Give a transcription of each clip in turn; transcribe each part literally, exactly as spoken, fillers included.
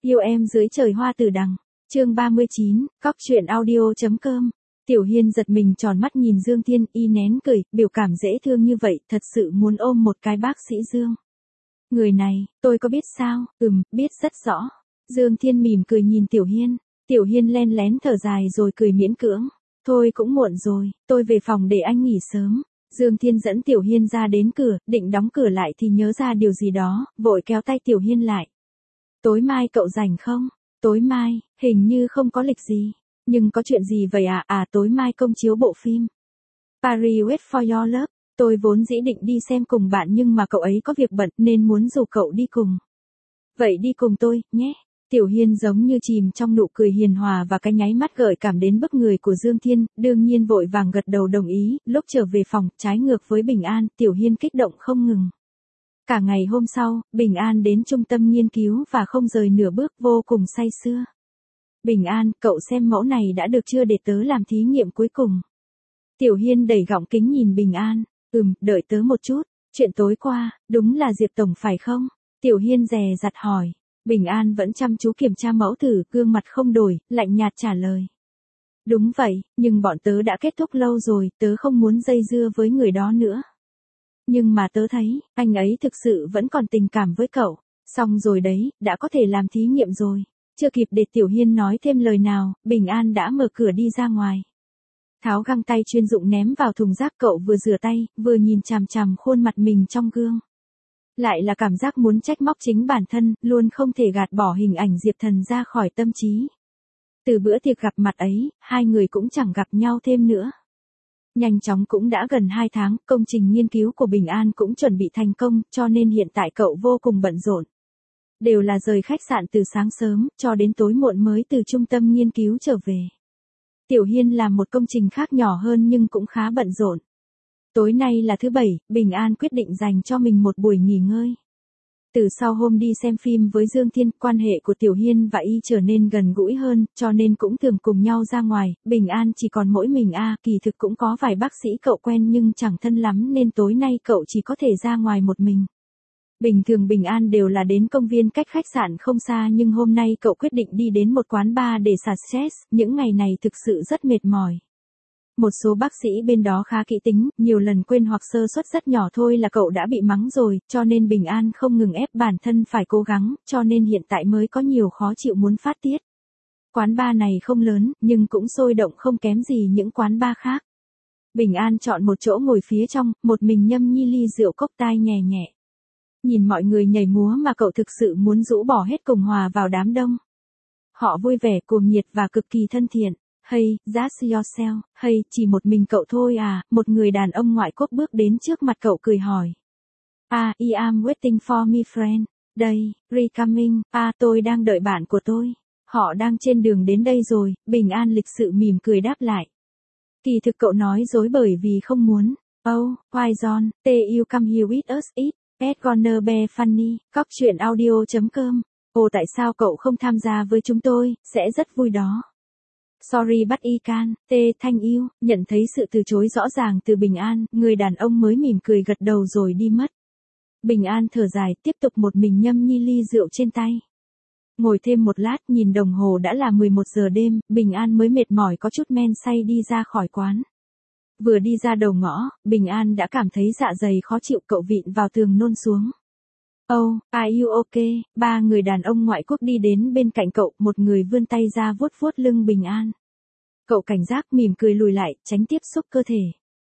Yêu em dưới trời hoa tử đằng. Chương ba mươi chín, cóc truyện audio.com. Tiểu Hiên giật mình tròn mắt nhìn Dương Thiên, y nén cười, biểu cảm dễ thương như vậy, thật sự muốn ôm một cái bác sĩ Dương. Người này, tôi có biết sao? Ừm, biết rất rõ. Dương Thiên mỉm cười nhìn Tiểu Hiên. Tiểu Hiên len lén thở dài rồi cười miễn cưỡng. Thôi cũng muộn rồi, tôi về phòng để anh nghỉ sớm. Dương Thiên dẫn Tiểu Hiên ra đến cửa, định đóng cửa lại thì nhớ ra điều gì đó, vội kéo tay Tiểu Hiên lại. Tối mai cậu rảnh không? Tối mai, hình như không có lịch gì. Nhưng có chuyện gì vậy à? À tối mai công chiếu bộ phim Paris Wait for Your Love. Tôi vốn dĩ định đi xem cùng bạn nhưng mà cậu ấy có việc bận nên muốn rủ cậu đi cùng. Vậy đi cùng tôi, nhé. Tiểu Hiên giống như chìm trong nụ cười hiền hòa và cái nháy mắt gợi cảm đến bức người của Dương Thiên, đương nhiên vội vàng gật đầu đồng ý. Lúc trở về phòng, trái ngược với Bình An, Tiểu Hiên kích động không ngừng. Cả ngày hôm sau, Bình An đến trung tâm nghiên cứu và không rời nửa bước, vô cùng say sưa. Bình An, cậu xem mẫu này đã được chưa để tớ làm thí nghiệm cuối cùng. Tiểu Hiên đẩy gọng kính nhìn Bình An. Ừm, đợi tớ một chút. Chuyện tối qua, đúng là Diệp Tổng phải không? Tiểu Hiên dè dặt hỏi. Bình An vẫn chăm chú kiểm tra mẫu thử, gương mặt không đổi, lạnh nhạt trả lời. Đúng vậy, nhưng bọn tớ đã kết thúc lâu rồi, tớ không muốn dây dưa với người đó nữa. Nhưng mà tớ thấy, anh ấy thực sự vẫn còn tình cảm với cậu. Xong rồi đấy, đã có thể làm thí nghiệm rồi. Chưa kịp để Tiểu Hiên nói thêm lời nào, Bình An đã mở cửa đi ra ngoài. Tháo găng tay chuyên dụng ném vào thùng rác, cậu vừa rửa tay, vừa nhìn chằm chằm khuôn mặt mình trong gương. Lại là cảm giác muốn trách móc chính bản thân, luôn không thể gạt bỏ hình ảnh Diệp Thần ra khỏi tâm trí. Từ bữa tiệc gặp mặt ấy, hai người cũng chẳng gặp nhau thêm nữa. Nhanh chóng cũng đã gần hai tháng, công trình nghiên cứu của Bình An cũng chuẩn bị thành công, cho nên hiện tại cậu vô cùng bận rộn. Đều là rời khách sạn từ sáng sớm, cho đến tối muộn mới từ trung tâm nghiên cứu trở về. Tiểu Hiên làm một công trình khác nhỏ hơn nhưng cũng khá bận rộn. Tối nay là thứ bảy, Bình An quyết định dành cho mình một buổi nghỉ ngơi. Từ sau hôm đi xem phim với Dương Thiên, quan hệ của Tiểu Hiên và y trở nên gần gũi hơn, cho nên cũng thường cùng nhau ra ngoài. Bình An chỉ còn mỗi mình a, à, kỳ thực cũng có vài bác sĩ cậu quen nhưng chẳng thân lắm nên tối nay cậu chỉ có thể ra ngoài một mình. Bình thường Bình An đều là đến công viên cách khách sạn không xa nhưng hôm nay cậu quyết định đi đến một quán bar để xả stress, những ngày này thực sự rất mệt mỏi. Một số bác sĩ bên đó khá kỹ tính, nhiều lần quên hoặc sơ suất rất nhỏ thôi là cậu đã bị mắng rồi, cho nên Bình An không ngừng ép bản thân phải cố gắng, cho nên hiện tại mới có nhiều khó chịu muốn phát tiết. Quán bar này không lớn, nhưng cũng sôi động không kém gì những quán bar khác. Bình An chọn một chỗ ngồi phía trong, một mình nhâm nhi ly rượu cốc tai nhẹ nhẹ. Nhìn mọi người nhảy múa mà cậu thực sự muốn rũ bỏ hết cùng hòa vào đám đông. Họ vui vẻ, cuồng nhiệt và cực kỳ thân thiện. Hey, just yourself, hey, chỉ một mình cậu thôi à? Một người đàn ông ngoại quốc bước đến trước mặt cậu cười hỏi. Ah, I am waiting for me friend. Đây, recoming, à tôi đang đợi bạn của tôi. Họ đang trên đường đến đây rồi, Bình An lịch sự mỉm cười đáp lại. Kỳ thực cậu nói dối bởi vì không muốn. Oh, why John, t you come here with us it, it's gonna be funny, cóc truyện audio.com. Ồ tại sao cậu không tham gia với chúng tôi, sẽ rất vui đó. Sorry but I can, t thank you, nhận thấy sự từ chối rõ ràng từ Bình An, người đàn ông mới mỉm cười gật đầu rồi đi mất. Bình An thở dài, tiếp tục một mình nhâm nhi ly rượu trên tay. Ngồi thêm một lát, nhìn đồng hồ đã là mười một giờ đêm, Bình An mới mệt mỏi có chút men say đi ra khỏi quán. Vừa đi ra đầu ngõ, Bình An đã cảm thấy dạ dày khó chịu, cậu vịn vào tường nôn xuống. Oh, are you okay? Ba người đàn ông ngoại quốc đi đến bên cạnh cậu, một người vươn tay ra vuốt vuốt lưng Bình An. Cậu cảnh giác mỉm cười lùi lại, tránh tiếp xúc cơ thể.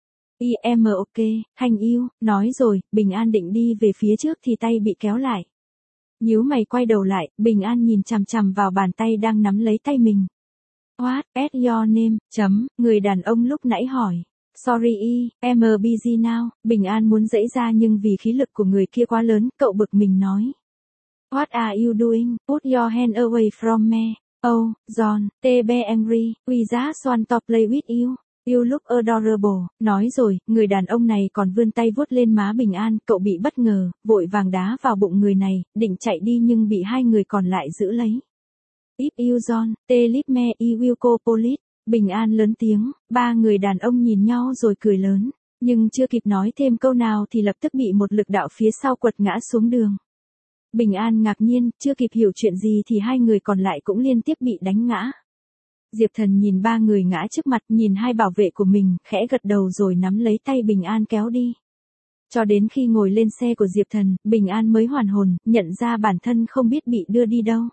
I am okay, thank you, nói rồi, Bình An định đi về phía trước thì tay bị kéo lại. Nhíu mày quay đầu lại, Bình An nhìn chằm chằm vào bàn tay đang nắm lấy tay mình. What is your name? Chấm, người đàn ông lúc nãy hỏi. Sorry, I'm busy now. Bình An muốn giãy ra nhưng vì khí lực của người kia quá lớn, cậu bực mình nói. What are you doing? Put your hand away from me. Oh, John, t be angry, we just want to play with you. You look adorable. Nói rồi, người đàn ông này còn vươn tay vuốt lên má Bình An, cậu bị bất ngờ, vội vàng đá vào bụng người này, định chạy đi nhưng bị hai người còn lại giữ lấy. If you John, t leave me, I will call police. Bình An lớn tiếng, ba người đàn ông nhìn nhau rồi cười lớn, nhưng chưa kịp nói thêm câu nào thì lập tức bị một lực đạo phía sau quật ngã xuống đường. Bình An ngạc nhiên, chưa kịp hiểu chuyện gì thì hai người còn lại cũng liên tiếp bị đánh ngã. Diệp Thần nhìn ba người ngã trước mặt, nhìn hai bảo vệ của mình, khẽ gật đầu rồi nắm lấy tay Bình An kéo đi. Cho đến khi ngồi lên xe của Diệp Thần, Bình An mới hoàn hồn, nhận ra bản thân không biết bị đưa đi đâu.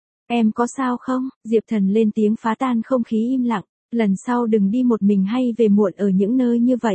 Em có sao không? Diệp Thần lên tiếng phá tan không khí im lặng, lần sau đừng đi một mình hay về muộn ở những nơi như vậy.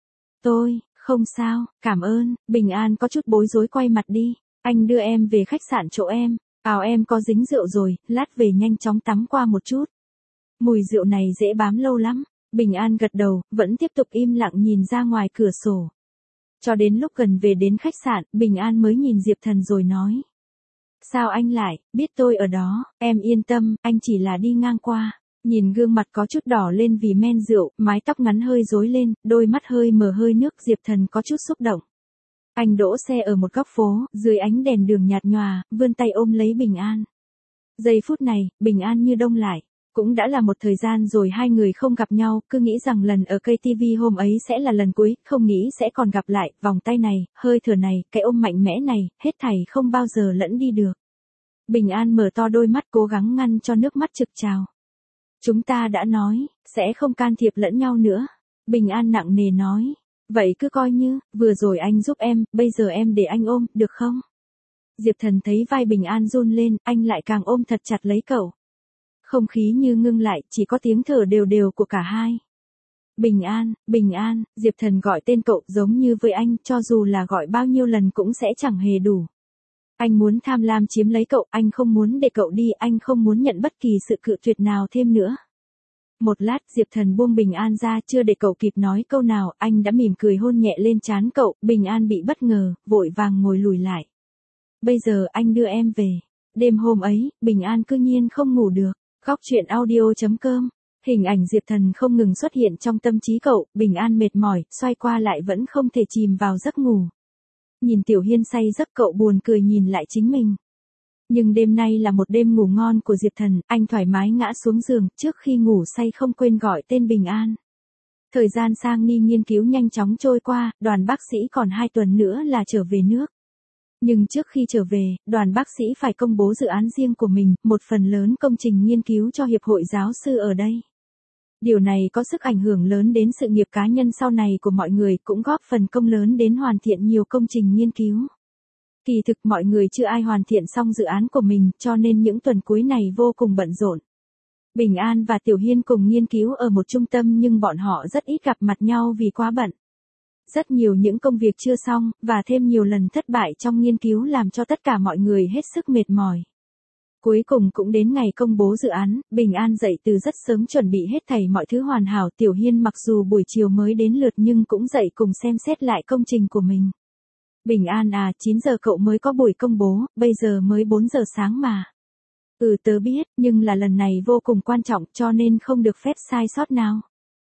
Tôi, không sao, cảm ơn. Bình An có chút bối rối quay mặt đi. Anh đưa em về khách sạn chỗ em, áo em có dính rượu rồi, lát về nhanh chóng tắm qua một chút. Mùi rượu này dễ bám lâu lắm. Bình An gật đầu, vẫn tiếp tục im lặng nhìn ra ngoài cửa sổ. Cho đến lúc gần về đến khách sạn, Bình An mới nhìn Diệp Thần rồi nói. Sao anh lại, biết tôi ở đó, em yên tâm, anh chỉ là đi ngang qua. Nhìn gương mặt có chút đỏ lên vì men rượu, mái tóc ngắn hơi rối lên, đôi mắt hơi mờ hơi nước, Diệp Thần có chút xúc động. Anh đỗ xe ở một góc phố, dưới ánh đèn đường nhạt nhòa, vươn tay ôm lấy Bình An. Giây phút này, Bình An như đông lại. Cũng đã là một thời gian rồi hai người không gặp nhau, cứ nghĩ rằng lần ở cây ti vi hôm ấy sẽ là lần cuối, không nghĩ sẽ còn gặp lại, vòng tay này, hơi thở này, cái ôm mạnh mẽ này, hết thảy không bao giờ lẫn đi được. Bình An mở to đôi mắt cố gắng ngăn cho nước mắt trực trào. Chúng ta đã nói, sẽ không can thiệp lẫn nhau nữa. Bình An nặng nề nói. Vậy cứ coi như, vừa rồi anh giúp em, bây giờ em để anh ôm, được không? Diệp Thần thấy vai Bình An run lên, anh lại càng ôm thật chặt lấy cậu. Không khí như ngưng lại, chỉ có tiếng thở đều đều của cả hai. Bình An, Bình An, Diệp Thần gọi tên cậu giống như với anh, cho dù là gọi bao nhiêu lần cũng sẽ chẳng hề đủ. Anh muốn tham lam chiếm lấy cậu, anh không muốn để cậu đi, anh không muốn nhận bất kỳ sự cự tuyệt nào thêm nữa. Một lát Diệp Thần buông Bình An ra, chưa để cậu kịp nói câu nào, anh đã mỉm cười hôn nhẹ lên trán cậu, Bình An bị bất ngờ, vội vàng ngồi lùi lại. Bây giờ anh đưa em về. Đêm hôm ấy, Bình An cư nhiên không ngủ được. Góc truyện audio chấm com. Hình ảnh Diệp Thần không ngừng xuất hiện trong tâm trí cậu, Bình An mệt mỏi, xoay qua lại vẫn không thể chìm vào giấc ngủ. Nhìn Tiểu Hiên say giấc cậu buồn cười nhìn lại chính mình. Nhưng đêm nay là một đêm ngủ ngon của Diệp Thần, anh thoải mái ngã xuống giường, trước khi ngủ say không quên gọi tên Bình An. Thời gian sang ni nghiên cứu nhanh chóng trôi qua, đoàn bác sĩ còn hai tuần nữa là trở về nước. Nhưng trước khi trở về, đoàn bác sĩ phải công bố dự án riêng của mình, một phần lớn công trình nghiên cứu cho Hiệp hội Giáo sư ở đây. Điều này có sức ảnh hưởng lớn đến sự nghiệp cá nhân sau này của mọi người, cũng góp phần công lớn đến hoàn thiện nhiều công trình nghiên cứu. Kỳ thực mọi người chưa ai hoàn thiện xong dự án của mình, cho nên những tuần cuối này vô cùng bận rộn. Bình An và Tiểu Hiên cùng nghiên cứu ở một trung tâm nhưng bọn họ rất ít gặp mặt nhau vì quá bận. Rất nhiều những công việc chưa xong, và thêm nhiều lần thất bại trong nghiên cứu làm cho tất cả mọi người hết sức mệt mỏi. Cuối cùng cũng đến ngày công bố dự án, Bình An dậy từ rất sớm chuẩn bị hết thảy mọi thứ hoàn hảo. Tiểu Hiên mặc dù buổi chiều mới đến lượt nhưng cũng dậy cùng xem xét lại công trình của mình. Bình An à, chín giờ cậu mới có buổi công bố, bây giờ mới bốn giờ sáng mà. Ừ tớ biết, nhưng là lần này vô cùng quan trọng cho nên không được phép sai sót nào.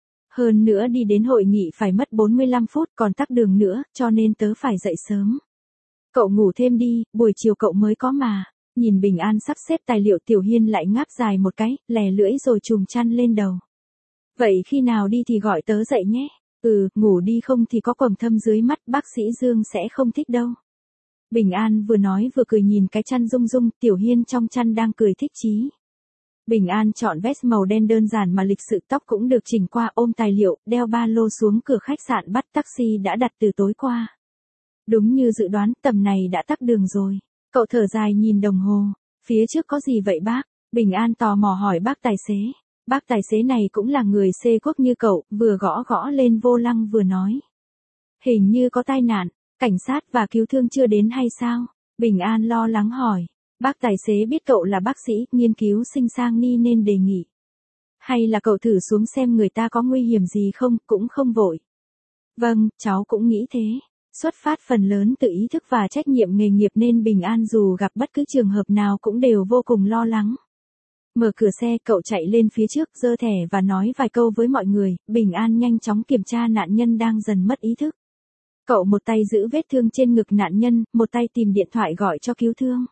Hơn nữa đi đến hội nghị phải mất bốn mươi lăm phút còn tắc đường nữa, cho nên tớ phải dậy sớm. Cậu ngủ thêm đi, buổi chiều cậu mới có mà. Nhìn Bình An sắp xếp tài liệu Tiểu Hiên lại ngáp dài một cái, lè lưỡi rồi chùm chăn lên đầu. Vậy khi nào đi thì gọi tớ dậy nhé. Ừ, ngủ đi không thì có quầng thâm dưới mắt, bác sĩ Dương sẽ không thích đâu. Bình An vừa nói vừa cười nhìn cái chăn rung rung, Tiểu Hiên trong chăn đang cười thích chí. Bình An chọn vest màu đen đơn giản mà lịch sự, tóc cũng được chỉnh qua, ôm tài liệu, đeo ba lô xuống cửa khách sạn bắt taxi đã đặt từ tối qua. Đúng như dự đoán, tầm này đã tắc đường rồi. Cậu thở dài nhìn đồng hồ. Phía trước có gì vậy bác? Bình An tò mò hỏi bác tài xế. Bác tài xế này cũng là người xê quốc như cậu, vừa gõ gõ lên vô lăng vừa nói. Hình như có tai nạn, cảnh sát và cứu thương chưa đến hay sao? Bình An lo lắng hỏi. Bác tài xế biết cậu là bác sĩ, nghiên cứu sinh sang ni nên đề nghị. Hay là cậu thử xuống xem người ta có nguy hiểm gì không, cũng không vội. Vâng, cháu cũng nghĩ thế. Xuất phát phần lớn từ ý thức và trách nhiệm nghề nghiệp nên Bình An dù gặp bất cứ trường hợp nào cũng đều vô cùng lo lắng. Mở cửa xe, cậu chạy lên phía trước, giơ thẻ và nói vài câu với mọi người. Bình An nhanh chóng kiểm tra nạn nhân đang dần mất ý thức. Cậu một tay giữ vết thương trên ngực nạn nhân, một tay tìm điện thoại gọi cho cứu thương.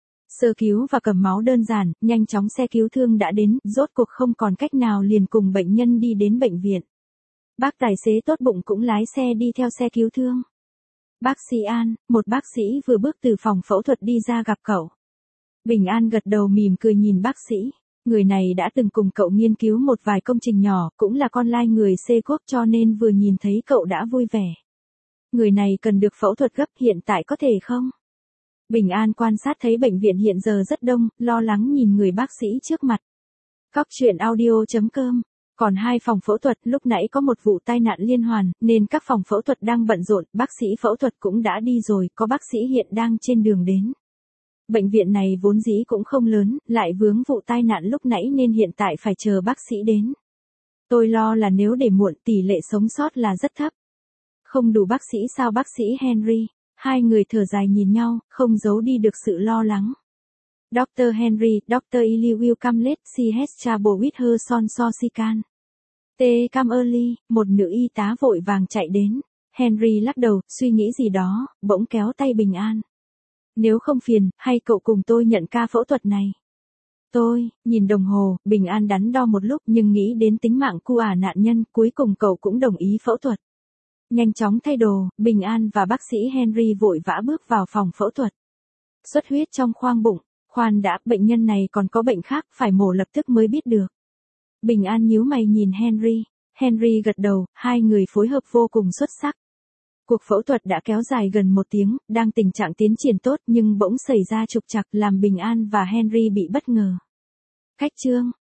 Sơ cứu và cầm máu đơn giản, nhanh chóng xe cứu thương đã đến, rốt cuộc không còn cách nào liền cùng bệnh nhân đi đến bệnh viện. Bác tài xế tốt bụng cũng lái xe đi theo xe cứu thương. Bác sĩ An, một bác sĩ vừa bước từ phòng phẫu thuật đi ra gặp cậu. Bình An gật đầu mỉm cười nhìn bác sĩ. Người này đã từng cùng cậu nghiên cứu một vài công trình nhỏ, cũng là con lai người C quốc cho nên vừa nhìn thấy cậu đã vui vẻ. Người này cần được phẫu thuật gấp, hiện tại có thể không? Bình An quan sát thấy bệnh viện hiện giờ rất đông, lo lắng nhìn người bác sĩ trước mặt. Cóc truyện audio chấm com. Còn hai phòng phẫu thuật, lúc nãy có một vụ tai nạn liên hoàn, nên các phòng phẫu thuật đang bận rộn, bác sĩ phẫu thuật cũng đã đi rồi, có bác sĩ hiện đang trên đường đến. Bệnh viện này vốn dĩ cũng không lớn, lại vướng vụ tai nạn lúc nãy nên hiện tại phải chờ bác sĩ đến. Tôi lo là nếu để muộn tỷ lệ sống sót là rất thấp. Không đủ bác sĩ sao bác sĩ Henry? Hai người thở dài nhìn nhau, không giấu đi được sự lo lắng. doctor Henry, doctor Eli welcome let she has trouble with her son so she can. T. Come early, một nữ y tá vội vàng chạy đến. Henry lắc đầu, suy nghĩ gì đó, bỗng kéo tay Bình An. Nếu không phiền, hay cậu cùng tôi nhận ca phẫu thuật này? Tôi, nhìn đồng hồ, Bình An đắn đo một lúc nhưng nghĩ đến tính mạng cu ả nạn nhân, cuối cùng cậu cũng đồng ý phẫu thuật. Nhanh chóng thay đồ, Bình An và bác sĩ Henry vội vã bước vào phòng phẫu thuật. Xuất huyết trong khoang bụng, khoan đã, bệnh nhân này còn có bệnh khác, phải mổ lập tức mới biết được. Bình An nhíu mày nhìn Henry, Henry gật đầu, hai người phối hợp vô cùng xuất sắc. Cuộc phẫu thuật đã kéo dài gần một tiếng, đang tình trạng tiến triển tốt nhưng bỗng xảy ra trục trặc làm Bình An và Henry bị bất ngờ. Cách chương